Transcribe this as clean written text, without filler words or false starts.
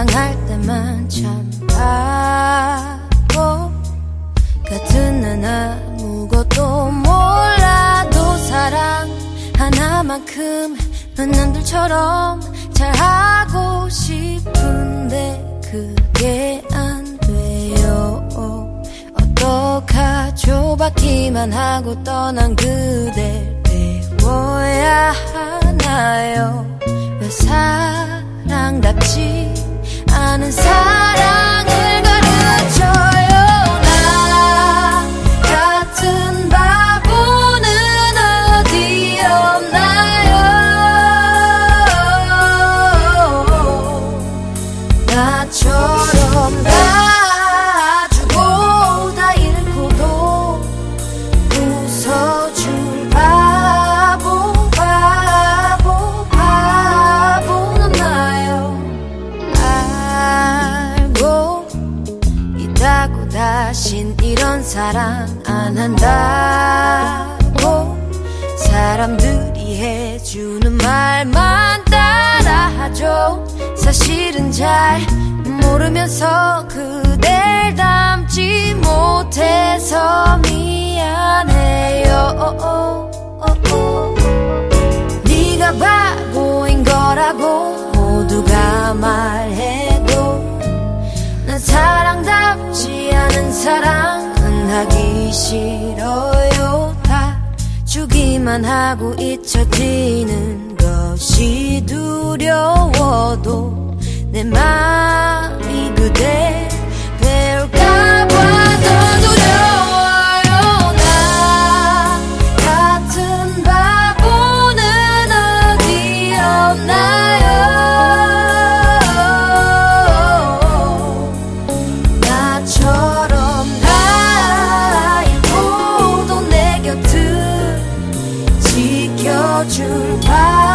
사랑할 때만 참 바보 같은 난 아무것도 몰라도 사랑 하나만큼 넌 남들처럼 잘하고 싶은데 그게 안 돼요. 어떡하죠? 받기만 하고 떠난 그댈 배워야 하나요? 왜 사랑답지 않은 사랑을 가르쳐요? 나 같은 바보는 어디 없나요? 나처럼 다 주고 다 잃고도 웃어줄 바보는 나요. 알고 있다고 다신 이런 사랑 안 한다고 사람들이 해주는 말만 따라하죠. 사실은 잘 모르면서 그댈 닮지 못해서 미안해요. 네가 바보인 거라고 모두가 말해도 난 사랑답지 않은 사랑은 하기 싫어요. 다 주기만 하고 잊혀지는 것이 두려워도 내 맘이 그대 배울까봐 더 두려워요. 나 같은 바보는 어디 없나요? 나처럼 다 잃고도 내 곁을 지켜줄